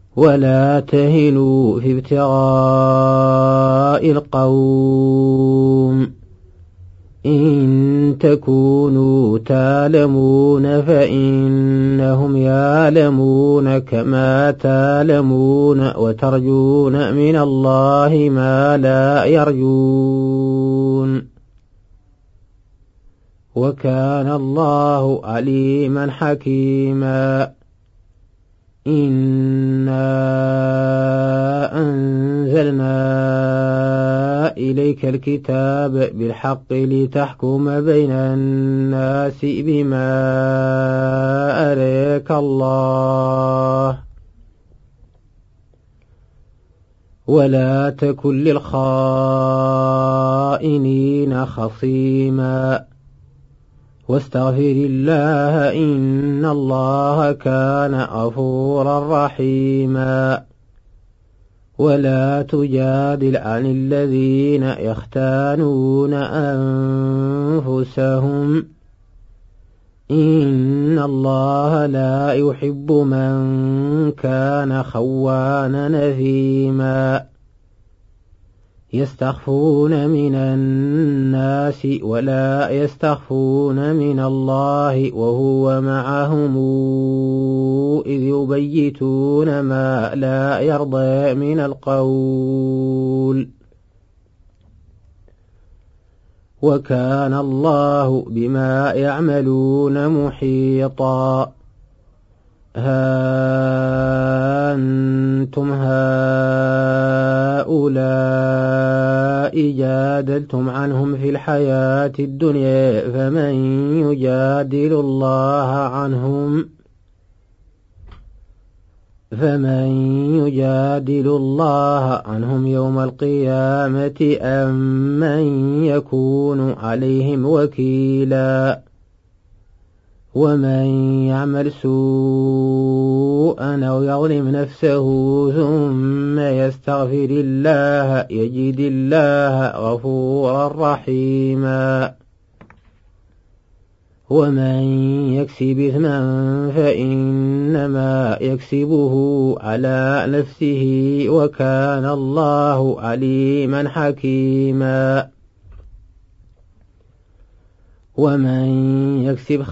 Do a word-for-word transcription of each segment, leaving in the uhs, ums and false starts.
ولا تهنوا في ابتغاء القوم إن تكونوا تعلمون فإنهم يعلمون كما تعلمون وترجون من الله ما لا يرجون وكان الله عليما حكيما إنا أنزلنا إليك الكتاب بالحق لتحكم بين الناس بما أراك الله ولا تكن للخائنين خصيما واستغفر الله إن الله كان غفورا رحيما ولا تجادل عن الذين يختانون أنفسهم إن الله لا يحب من كان خوانا نثيما يستخفون من الناس ولا يستخفون من الله وهو معهم إذ يبيتون ما لا يرضى من القول وكان الله بما يعملون محيطا ها أنتم هؤلاء جادلتم عنهم في الحياة الدنيا فمن يجادل الله عنهم فمن يجادل الله عنهم يوم القيامة أم من يكون عليهم وكيلا ومن يعمل سوءا أو يظلم نفسه ثم يستغفر الله يجد الله غفورا رحيما ومن يكسب إثما فإنما يكسبه على نفسه وكان الله عليما حكيما ومن يكسب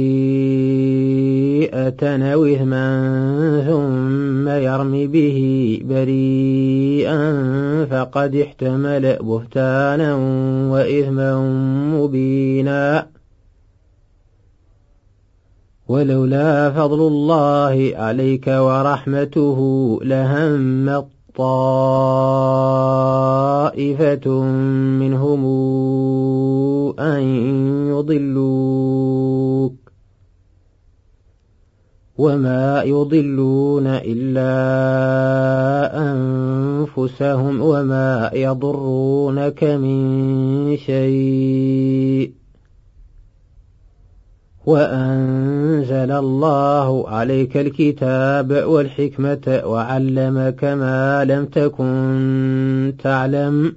خطيئة أو إثما ثم يرم به بريئا فقد احتمل بهتانا وإثما مبينا ولولا فضل الله عليك ورحمته لهم طائفة منهم أن يضلوك وما يضلون إلا أنفسهم وما يضرونك من شيء وأنزل الله عليك الكتاب والحكمة وعلمك ما لم تكن تعلم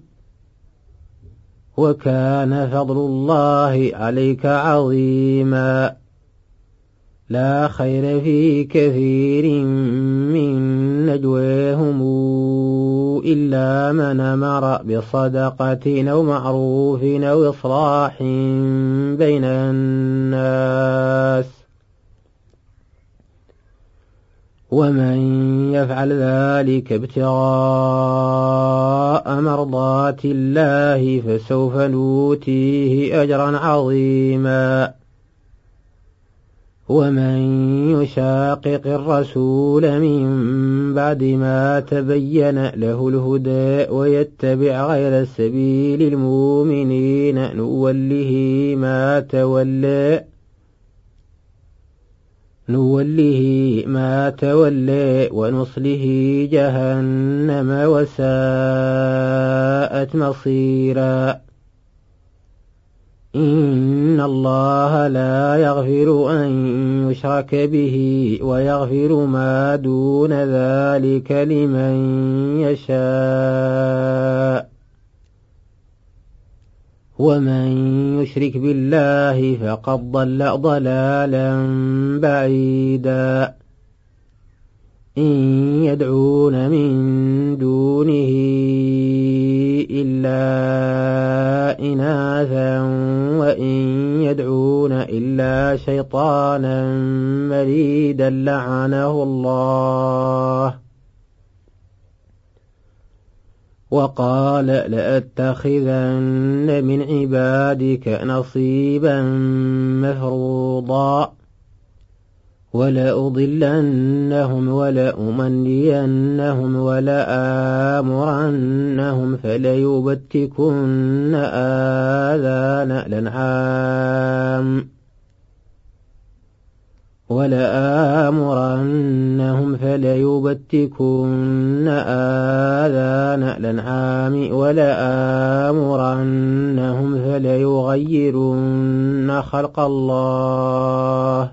وكان فضل الله عليك عظيما لا خير في كثير من نجواهم إلا من أمر بصدقة أو معروف أو إصلاح بين الناس ومن يفعل ذلك ابتغاء مرضات الله فسوف نؤتيه أجرا عظيما ومن يشاقق الرسول من بعد ما تبين له الهدى ويتبع غير سبيل المؤمنين نوله ما تولى نوله ما تولى ونصله جهنم وساءت مصيرا إن الله لا يغفر أن يشرك به ويغفر ما دون ذلك لمن يشاء ومن يشرك بالله فقد ضل ضلالا بعيدا إن يدعون من دونه إلا إناثا وإن يدعون إلا شيطانا مريدا لعنه الله وقال لأتخذن من عبادك نصيبا مفروضا ولأضلنهم ولأمنينهم ولآمرنهم فليبتكن آذان الأنعام ولآمرنهم فليبتكن آذان الأنعام ولآمرنهم فليغيرن خلق الله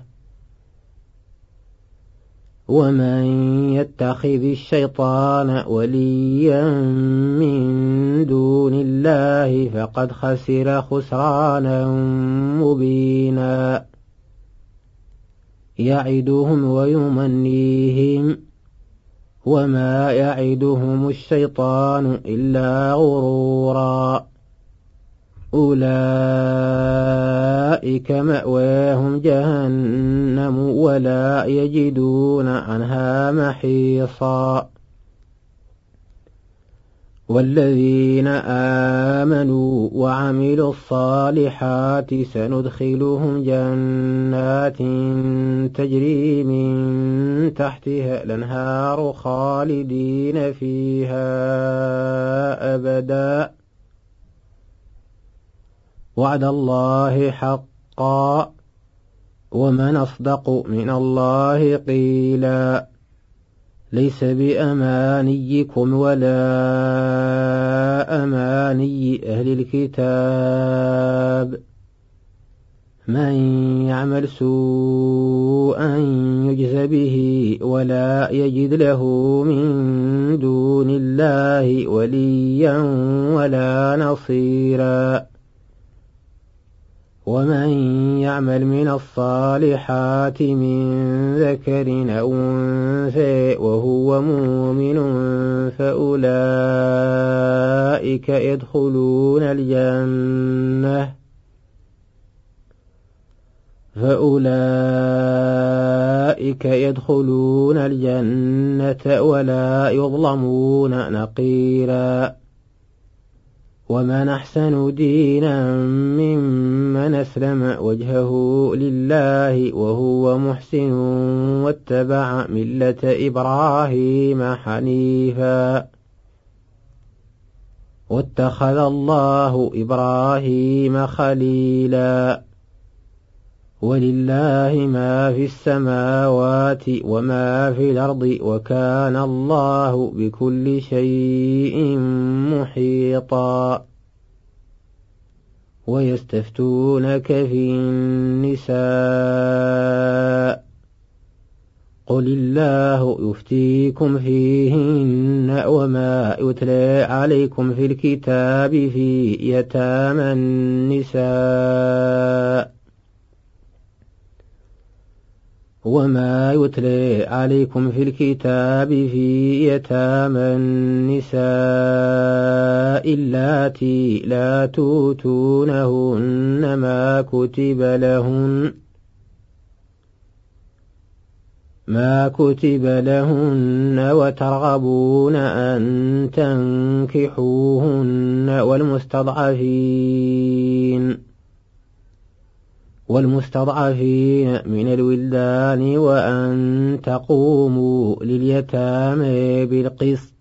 ومن يتخذ الشيطان وليا من دون الله فقد خسر خسرانا مبينا يعدهم ويمنيهم وما يعدهم الشيطان إلا غرورا أولئك مأواهم جهنم ولا يجدون عنها محيصا والذين آمنوا وعملوا الصالحات سندخلهم جنات تجري من تحتها الأنهار خالدين فيها أبدا وعد الله حقا ومن أصدق من الله قيلا ليس بأمانيكم ولا أماني أهل الكتاب من يعمل سوءا يجز به ولا يجد له من دون الله وليا ولا نصيرا ومن يعمل من الصالحات من ذكر أو أنثى وهو مؤمن فأولئك يدخلون الجنة فأولئك يدخلون الجنة ولا يظلمون نقيرا ومن أحسن دينا ممن أسلم وجهه لله وهو محسن واتبع ملة إبراهيم حنيفا واتخذ الله إبراهيم خليلا ولله ما في السماوات وما في الأرض وكان الله بكل شيء محيطا ويستفتونك في النساء قل الله يفتيكم فيهن وما يتلى عليكم في الكتاب في يتامى النساء وما يتلى عليكم في الكتاب في يتامى النساء اللاتي لا توتونهن ما كتب لهن ما كتب لهن وترغبون أن تنكحوهن والمستضعفين والمستضعفين من الولدان وأن تقوموا لليتامى بالقسط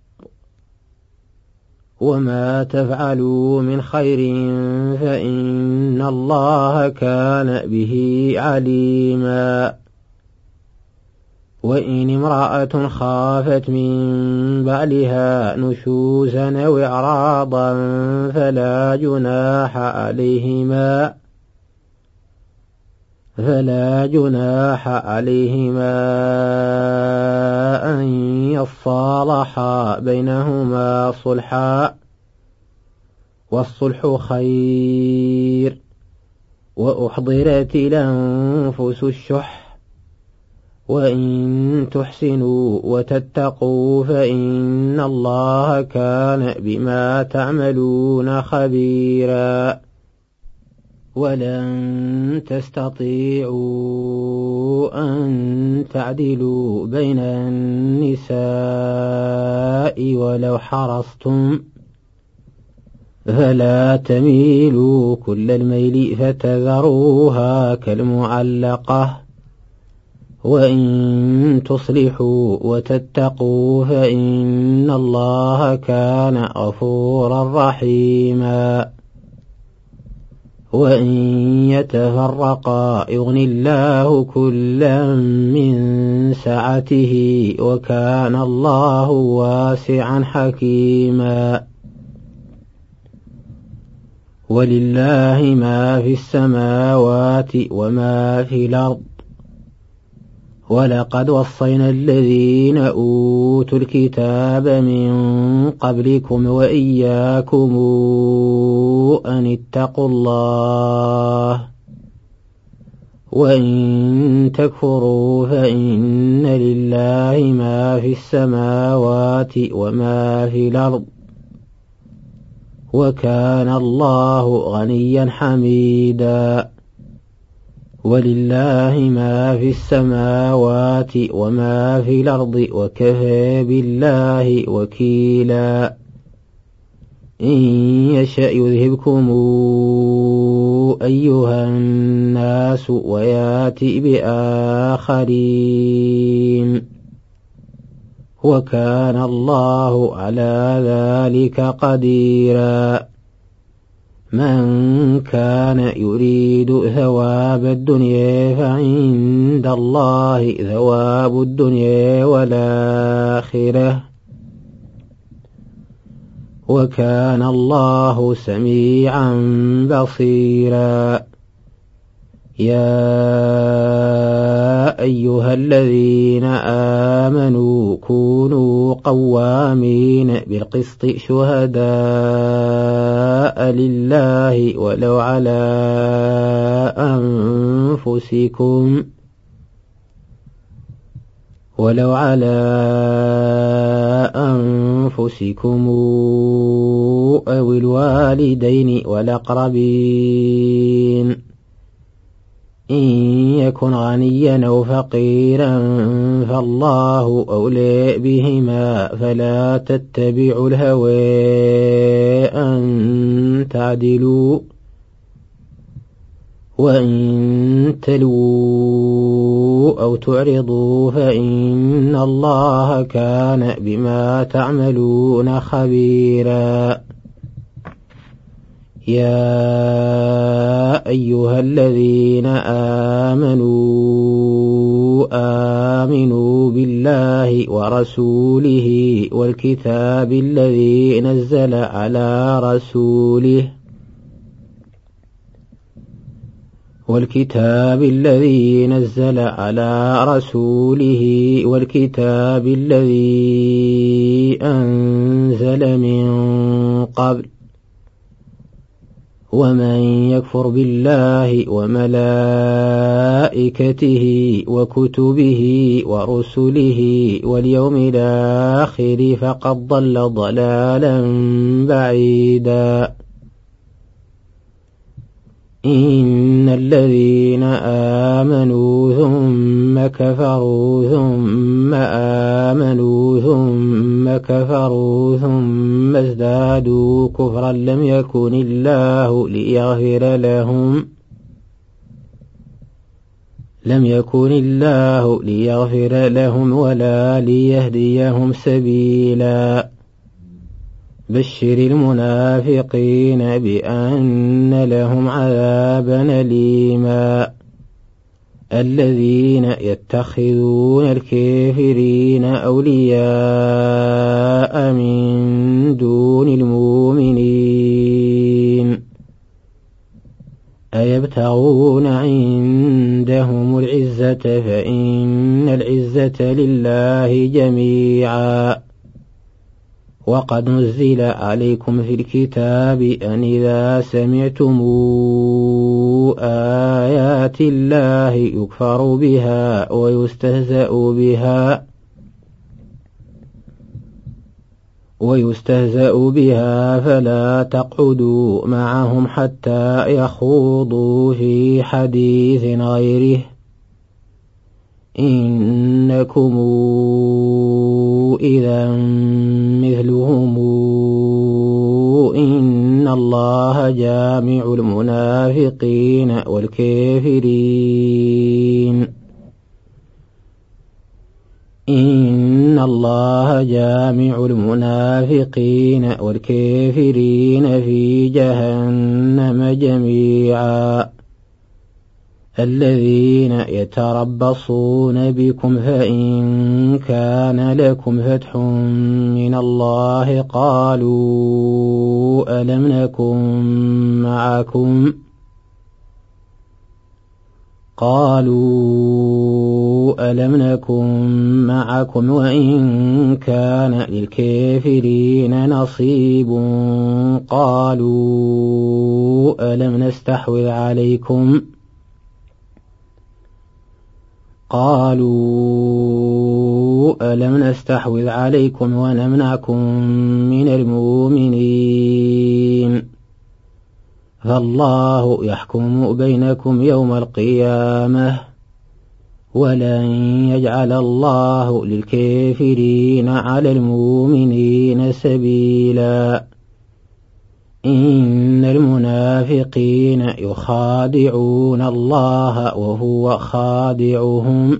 وما تفعلوا من خير فإن الله كان به عليما وإن امرأة خافت من بعلها نشوزا أو إعراضا فلا جناح عليهما فلا جناح عليهما أن يصالحا بينهما صلحا والصلح خير وأحضرت الأنفس الشح وإن تحسنوا وتتقوا فإن الله كان بما تعملون خبيرا. ولن تستطيعوا أن تعدلوا بين النساء ولو حرصتم، فلا تميلوا كل الميل فتذروها كالمعلقة. وإن تصلحوا وتتقوا فإن الله كان غفورا رحيما. وإن يتفرقا يغن الله كلا من سعته وكان الله واسعا حكيما. ولله ما في السماوات وما في الأرض. ولقد وصينا الذين أوتوا الكتاب من قبلكم وإياكم أن اتقوا الله. وإن تكفروا فإن لله ما في السماوات وما في الأرض وكان الله غنيا حميدا. ولله ما في السماوات وما في الأرض وكفى بالله وكيلا. إن يشأ يذهبكم أيها الناس وياتي بآخرين وكان الله على ذلك قديرا. من كان يريد ثواب الدنيا فعند الله ثواب الدنيا والآخرة وكان الله سميعا بصيرا. يا أيها الذين آمنوا كونوا قوامين بالقسط شهداء لله ولو على أنفسكم ولو على أنفسكم أو الوالدين والأقربين. إن يكن غنيا أو فقيرا فالله أولى بهما فلا تتبعوا الهوى أن تعدلوا. وإن تلووا أو تعرضوا فإن الله كان بما تعملون خبيرا. يا أيها الذين آمنوا آمنوا بالله ورسوله والكتاب الذي نزل على رسوله والكتاب الذي نزل على رسوله والكتاب الذي أنزل من قبل. ومن يكفر بالله وملائكته وكتبه ورسله واليوم الآخر فقد ضل ضلالا بعيدا. إن الذين آمنوا ثم كفروا ثم آمنوا ثم كفروا ثم ازدادوا كفرا لم يكن الله ليغفر لهم لم يكن الله ليغفر لهم ولا ليهديهم سبيلا. بشر المنافقين بأن لهم عذابا أليما. الذين يتخذون الكافرين أولياء من دون المؤمنين أيبتغون عندهم العزة فإن العزة لله جميعا. وقد نزل عليكم في الكتاب أن إذا سمعتم آيات الله يكفر بها ويستهزأ بها ويستهزأ بها فلا تقعدوا معهم حتى يخوضوا في حديث غيره إنكم إذا مثلهم إن الله جامع المنافقين والكافرين إن الله جامع المنافقين والكافرين في جهنم جميعا الذين يتربصون بكم فإن كان لكم فتح من الله قالوا ألم نكن معكم قالوا ألم نكن معكم وإن كان للكافرين نصيب قالوا ألم نستحوذ عليكم قالوا ألم نستحوذ عليكم ونمنعكم من المؤمنين فالله يحكم بينكم يوم القيامة ولن يجعل الله للكافرين على المؤمنين سبيلا إن المنافقين يخادعون الله وهو خادعهم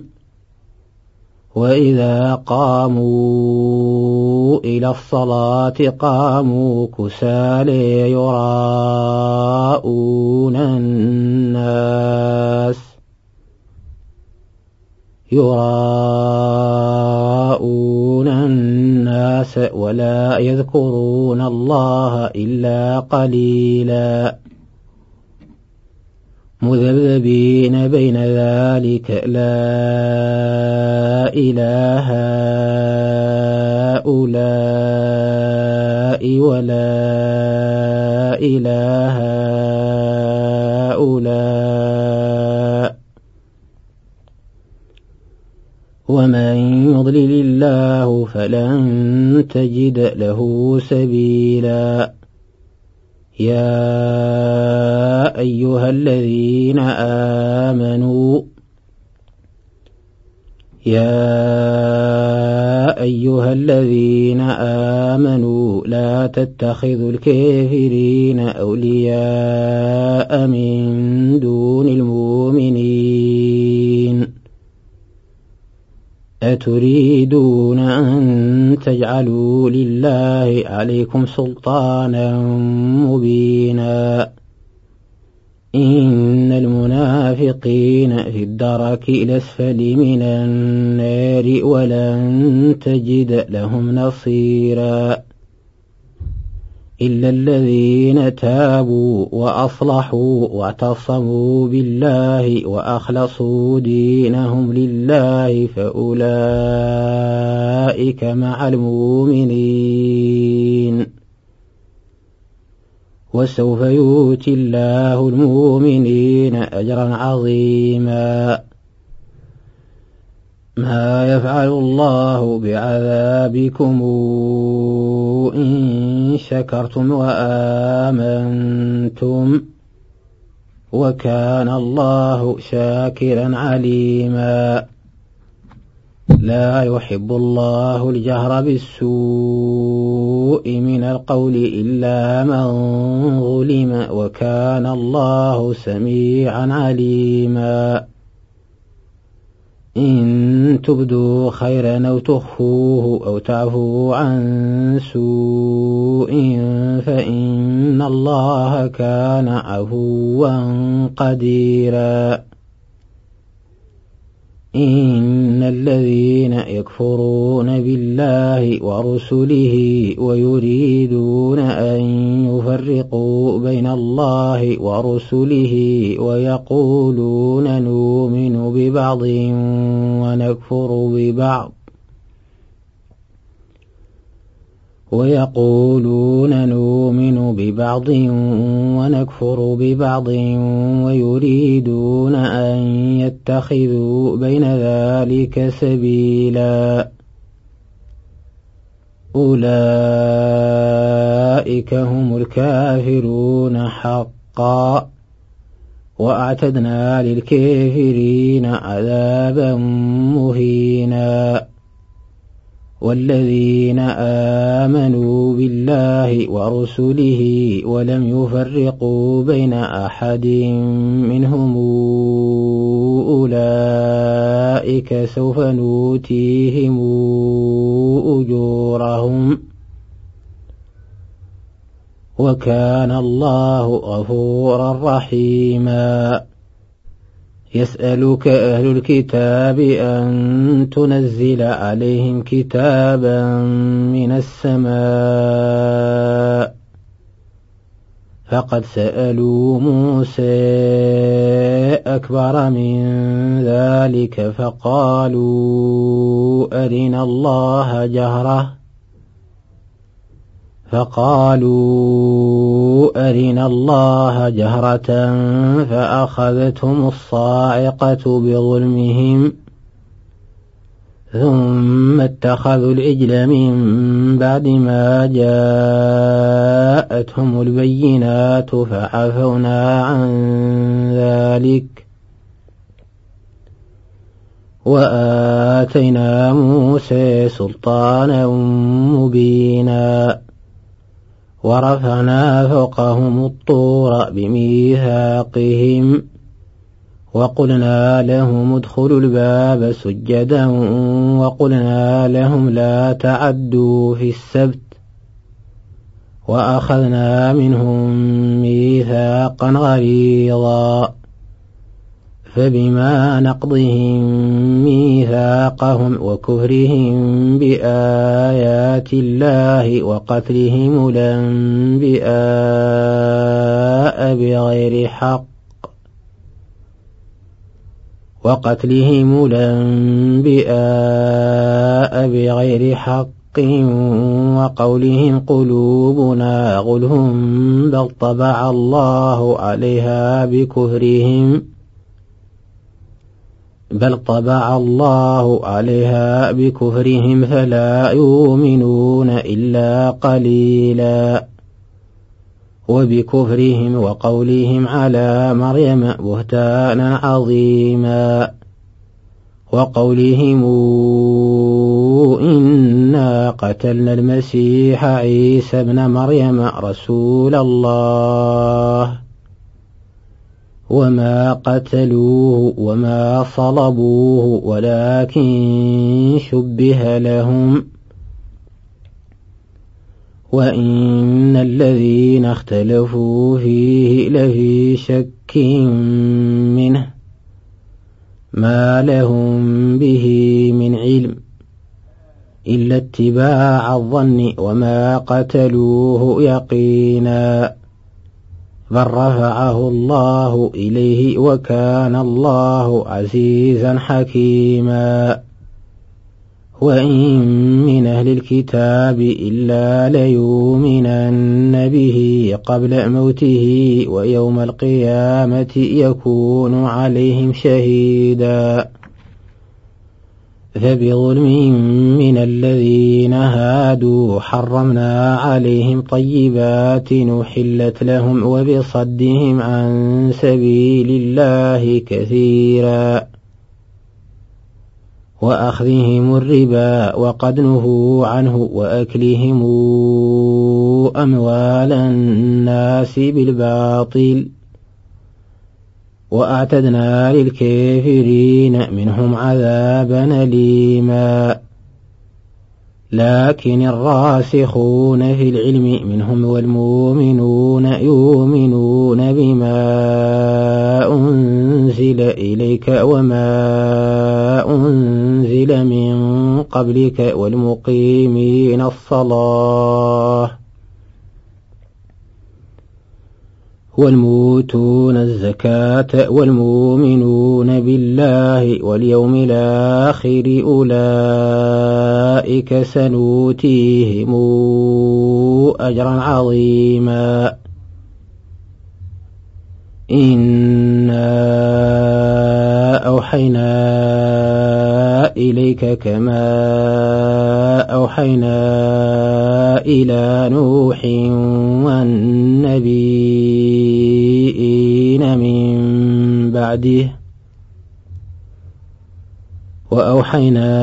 وإذا قاموا إلى الصلاة قاموا كسالى يراءون الناس يراءون الناس ولا يذكرون الله إلا قليلا مذبذبين بين ذلك لا إله هؤلاء ولا إله هؤلاء ومن يضلل الله فلن تجد له سبيلا يا أيها الذين آمنوا يا أيها الذين آمنوا لا تتخذوا الكافرين أولياء من دون المؤمنين أتريدون أن تجعلوا لله عليكم سلطانا مبينا إن المنافقين في الدرك الأسفل من النار ولن تجد لهم نصيرا إلا الذين تابوا وأصلحوا واعتصموا بالله وأخلصوا دينهم لله فأولئك مع المؤمنين وسوف يؤتي الله المؤمنين أجرا عظيما ما يفعل الله بعذابكم إن شكرتم وآمنتم وكان الله شاكرا عليما لا يحب الله الجهر بالسوء من القول إلا من ظلم وكان الله سميعا عليما إن تبدوا خيرا أو تخفوه أو تعفوا عن سوء فإن الله كان عفوا قديرا إن الذين يكفرون بالله ورسله ويريدون أن يفرقوا بين الله ورسله ويقولون نؤمن ببعض ونكفر ببعض ويقولون نؤمن ببعض ونكفر ببعض ويريدون أن يتخذوا بين ذلك سبيلا أولئك هم الكافرون حقا وأعتدنا للكافرين عذابا مهينا والذين آمنوا بالله ورسله ولم يفرقوا بين أحد منهم أولئك سوف نؤتيهم أجورهم وكان الله غفورا رحيما يسألك أهل الكتاب أن تنزل عليهم كتابا من السماء فقد سألوا موسى أكبر من ذلك فقالوا أرنا الله جهرة فقالوا أرنا الله جهرة فأخذتهم الصاعقة بظلمهم ثم اتخذوا العجل من بعد ما جاءتهم البينات فعفونا عن ذلك وآتينا موسى سلطانا مبينا ورفعنا فوقهم الطور بميثاقهم وقلنا لهم ادخلوا الباب سجدا وقلنا لهم لا تعدوا في السبت وأخذنا منهم ميثاقا غليظا فبما نقضهم ميثاقهم وكفرهم بآيات الله وقتلهم الأنبياء بغير حق وقتلهم الأنبياء بغير حق وقولهم قلوبنا غلف بل طبع الله عليها بكفرهم بل طبع الله عليها بكفرهم فلا يؤمنون إلا قليلا وبكفرهم وقولهم على مريم بهتانا عظيما وقولهم إنا قتلنا المسيح عيسى ابن مريم رسول الله وما قتلوه وما صلبوه ولكن شبه لهم وإن الذين اختلفوا فيه لفي شك منه ما لهم به من علم إلا اتباع الظن وما قتلوه يقينا بل رفعه الله إليه وكان الله عزيزا حكيما وإن من أهل الكتاب إلا ليؤمنن به قبل موته ويوم القيامة يكون عليهم شهيدا فبظلم من الذين هادوا حرمنا عليهم طيبات نحلت لهم وبصدهم عن سبيل الله كثيرا وأخذهم الربا وقد نهوا عنه وأكلهم أموال الناس بالباطل وأعتدنا للكافرين منهم عذابا أليما لكن الراسخون في العلم منهم والمؤمنون يؤمنون بما أنزل إليك وما أنزل من قبلك والمقيمين الصلاة والموتون الزكاة والمؤمنون بالله واليوم الآخر أولئك سنؤتيهم أجرا عظيما. إنا أوحينا إليك كما أوحينا إلى نوح والنبيين من بعده وأوحينا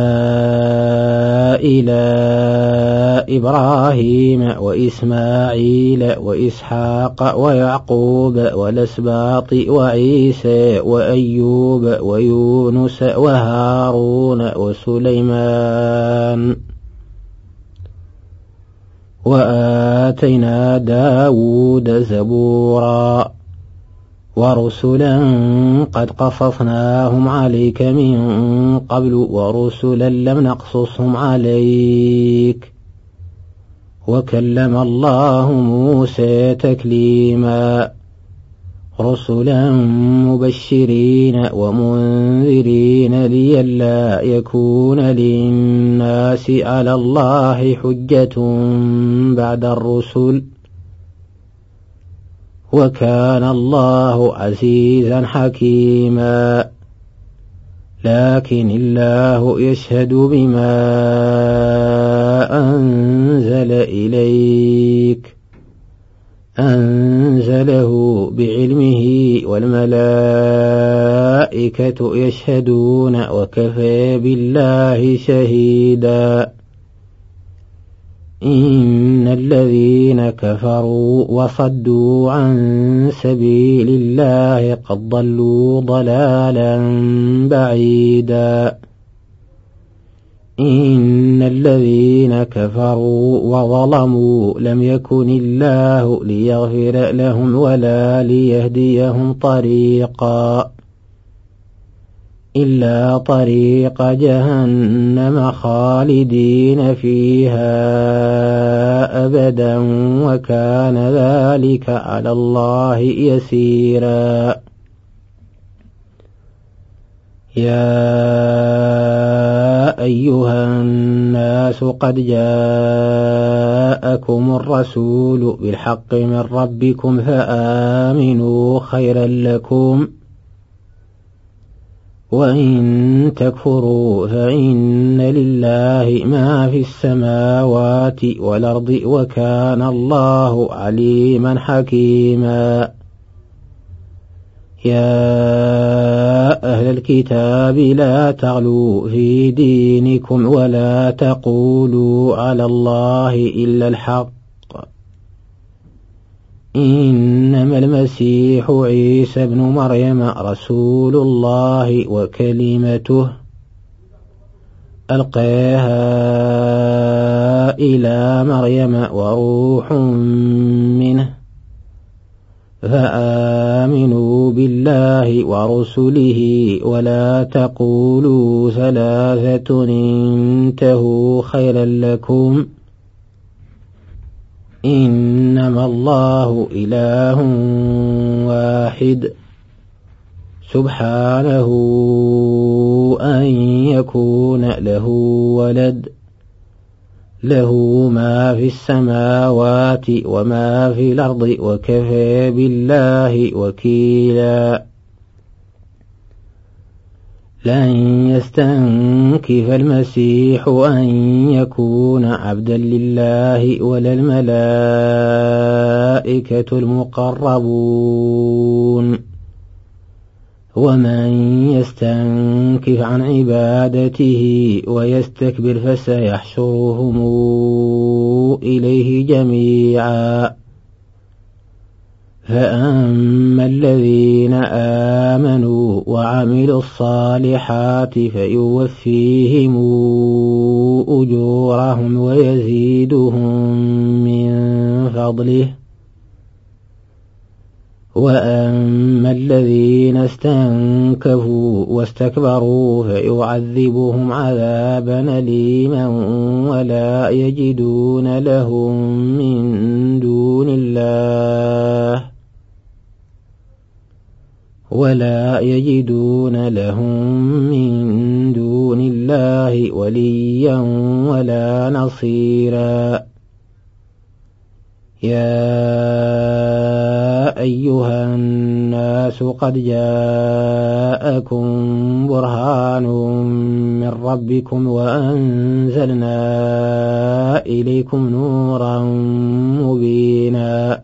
إلى إبراهيم وإسماعيل وإسحاق ويعقوب والأسباط وعيسى وأيوب ويونس وهارون وسليمان وآتينا داود زبورا ورسلا قد قصصناهم عليك من قبل ورسلا لم نقصصهم عليك وكلم الله موسى تكليما. رسلا مبشرين ومنذرين لئلا يكون للناس على الله حجة بعد الرسل وكان الله عزيزا حكيما. لكن الله يشهد بما أنزل إليك أنزله بعلمه والملائكة يشهدون وكفى بالله شهيدا. إن الذين كفروا وصدوا عن سبيل الله قد ضلوا ضلالا بعيدا. إن الذين كفروا وظلموا لم يكن الله ليغفر لهم ولا ليهديهم طريقا إلا طريق جهنم خالدين فيها أبدا وكان ذلك على الله يسيرا. يا أيها الناس قد جاءكم الرسول بالحق من ربكم فآمنوا خيرا لكم وإن تكفروا فإن لله ما في السماوات والأرض وكان الله عليما حكيما. يا أهل الكتاب لا تغلوا في دينكم ولا تقولوا على الله إلا الحق إنما المسيح عيسى ابن مريم رسول الله وكلمته ألقاها إلى مريم وروح منه فآمنوا بالله ورسله ولا تقولوا ثلاثة انتهوا خيرا لكم إنما الله إله واحد سبحانه أن يكون له ولد له ما في السماوات وما في الأرض وكفى بالله وكيلا. لن يستنكف المسيح أن يكون عبدا لله ولا الملائكة المقربون ومن يستنكف عن عبادته ويستكبر فسيحشرهم إليه جميعا. فأما الذين آمنوا وعملوا الصالحات فيوفيهم أجورهم ويزيدهم من فضله وأما الذين استنكفوا واستكبروا فيعذبهم عذابا أليما ولا يجدون لهم من دون الله ولا يجدون لهم من دون الله وليا ولا نصيرا يا أيها الناس قد جاءكم برهان من ربكم وأنزلنا إليكم نورا مبينا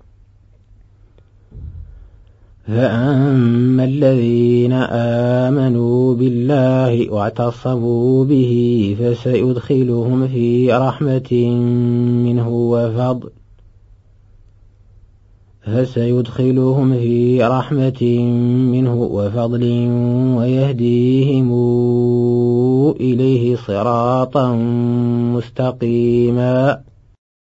فأما الذين آمنوا بالله واعتصموا به فسيدخلهم في رحمة منه وفضل فسيدخلهم في رحمة منه وفضل ويهديهم إليه صراطا مستقيما